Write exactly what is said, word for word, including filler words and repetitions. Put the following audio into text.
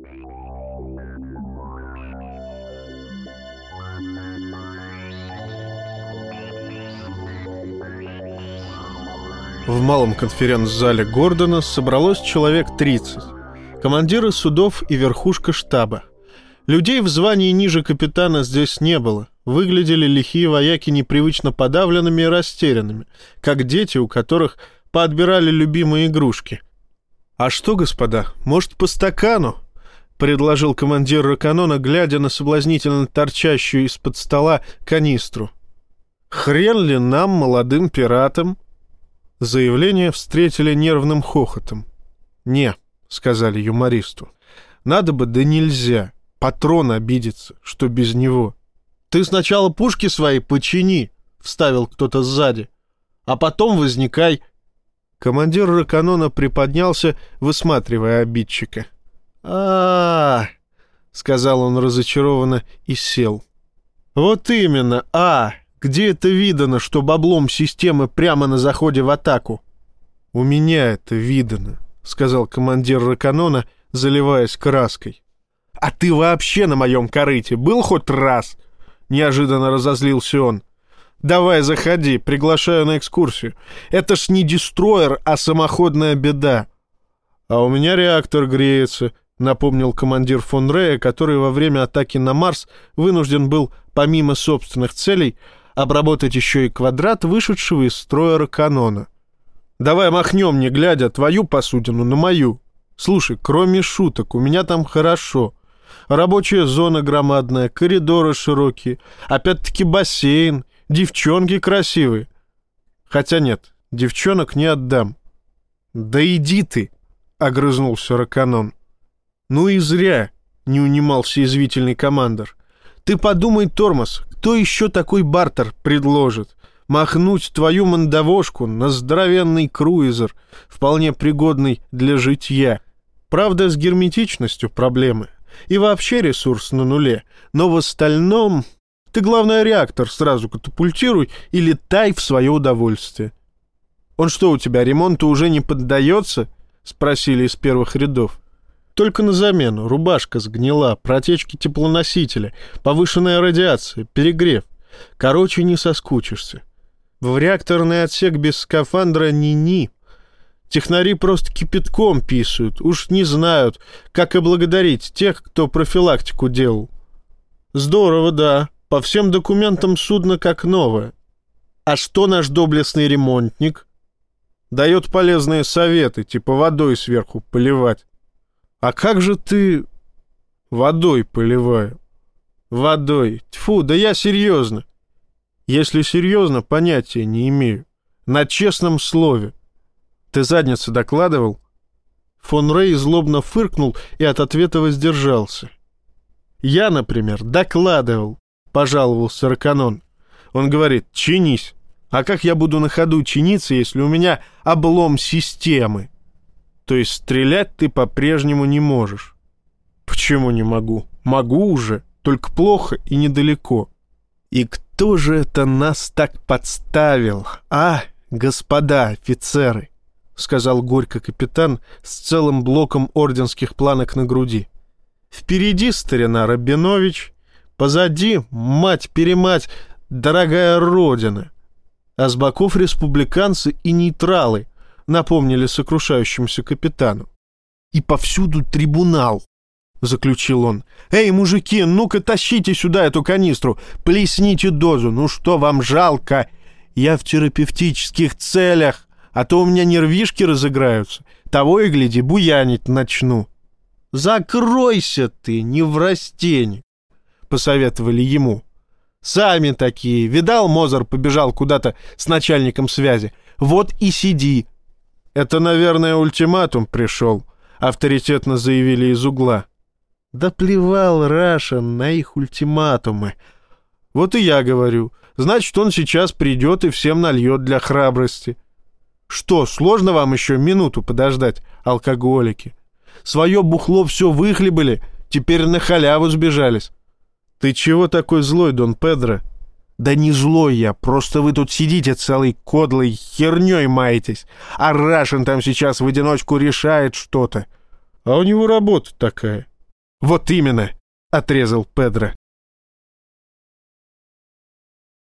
В малом конференц-зале Гордона собралось человек тридцать. Командиры судов и верхушка штаба. Людей в звании ниже капитана здесь не было. Выглядели лихие вояки непривычно подавленными и растерянными, как дети, у которых поотбирали любимые игрушки. «А что, господа, может, по стакану?» — предложил командир Раканона, глядя на соблазнительно торчащую из-под стола канистру. «Хрен ли нам, молодым пиратам?» Заявление встретили нервным хохотом. «Не», — сказали юмористу, — «надо бы, да нельзя. Патрон обидится, что без него». «Ты сначала пушки свои почини», — вставил кто-то сзади, — «а потом возникай». Командир Раканона приподнялся, высматривая обидчика. а, -а, -а — сказал он разочарованно и сел. «Вот именно, а Где это видано, что облом системы прямо на заходе в атаку?» «У меня это видано», — сказал командир Раканона, заливаясь краской. «А ты вообще на моем корыте был хоть раз?» — неожиданно разозлился он. «Давай, заходи, приглашаю на экскурсию. Это ж не дестройер, а самоходная беда». «А у меня реактор греется», — напомнил командир фон Рея, который во время атаки на Марс вынужден был, помимо собственных целей, обработать еще и квадрат вышедшего из строя Раканона. «Давай махнем, не глядя, твою посудину на мою. Слушай, кроме шуток, у меня там хорошо. Рабочая зона громадная, коридоры широкие, опять-таки бассейн, девчонки красивые. Хотя нет, девчонок не отдам». «Да иди ты!» — огрызнулся Раканон. «Ну и зря!» — не унимался язвительный командор. «Ты подумай, тормоз, кто еще такой бартер предложит? Махнуть твою мандавошку на здоровенный круизер, вполне пригодный для житья. Правда, с герметичностью проблемы. И вообще ресурс на нуле. Но в остальном ты, главное, реактор сразу катапультируй и летай в свое удовольствие». «Он что, у тебя ремонту уже не поддается?» — спросили из первых рядов. «Только на замену. Рубашка сгнила, протечки теплоносителя, повышенная радиация, перегрев. Короче, не соскучишься. В реакторный отсек без скафандра ни-ни. Технари просто кипятком писают, уж не знают, как и благодарить тех, кто профилактику делал». «Здорово, да. По всем документам судно как новое. А что наш доблестный ремонтник?» «Дает полезные советы, типа водой сверху поливать». «А как же ты...» «Водой поливаю». «Водой? Тьфу, да я серьезно». «Если серьезно, понятия не имею. На честном слове». «Ты задницу докладывал?» Фон Рей злобно фыркнул и от ответа воздержался. «Я, например, докладывал», — пожаловался Раканон. Он говорит: «Чинись». А как я буду на ходу чиниться, если у меня облом системы? То есть стрелять ты по-прежнему не можешь. Почему не могу? Могу уже, только плохо и недалеко. И кто же это нас так подставил, а, господа офицеры? Сказал горько капитан с целым блоком орденских планок на груди. Впереди старина Рабинович, позади, мать-перемать, дорогая родина. А с боков республиканцы и нейтралы, напомнили сокрушающемуся капитану. «И повсюду трибунал», — заключил он. «Эй, мужики, ну-ка тащите сюда эту канистру, плесните дозу, ну что вам жалко? Я в терапевтических целях, а то у меня нервишки разыграются, того и гляди, буянить начну». «Закройся ты, неврастенник», — посоветовали ему. «Сами такие, видал, Мозер побежал куда-то с начальником связи, вот и сиди». «Это, наверное, ультиматум пришел», — авторитетно заявили из угла. «Да плевал Рашен на их ультиматумы». «Вот и я говорю. Значит, он сейчас придет и всем нальет для храбрости». «Что, сложно вам еще минуту подождать, алкоголики? Свое бухло все выхлебали, теперь на халяву сбежались». «Ты чего такой злой, Дон Педро?» «Да не злой я, просто вы тут сидите целой кодлой херней маетесь, а Рашен там сейчас в одиночку решает что-то». «А у него работа такая». «Вот именно», — отрезал Педро.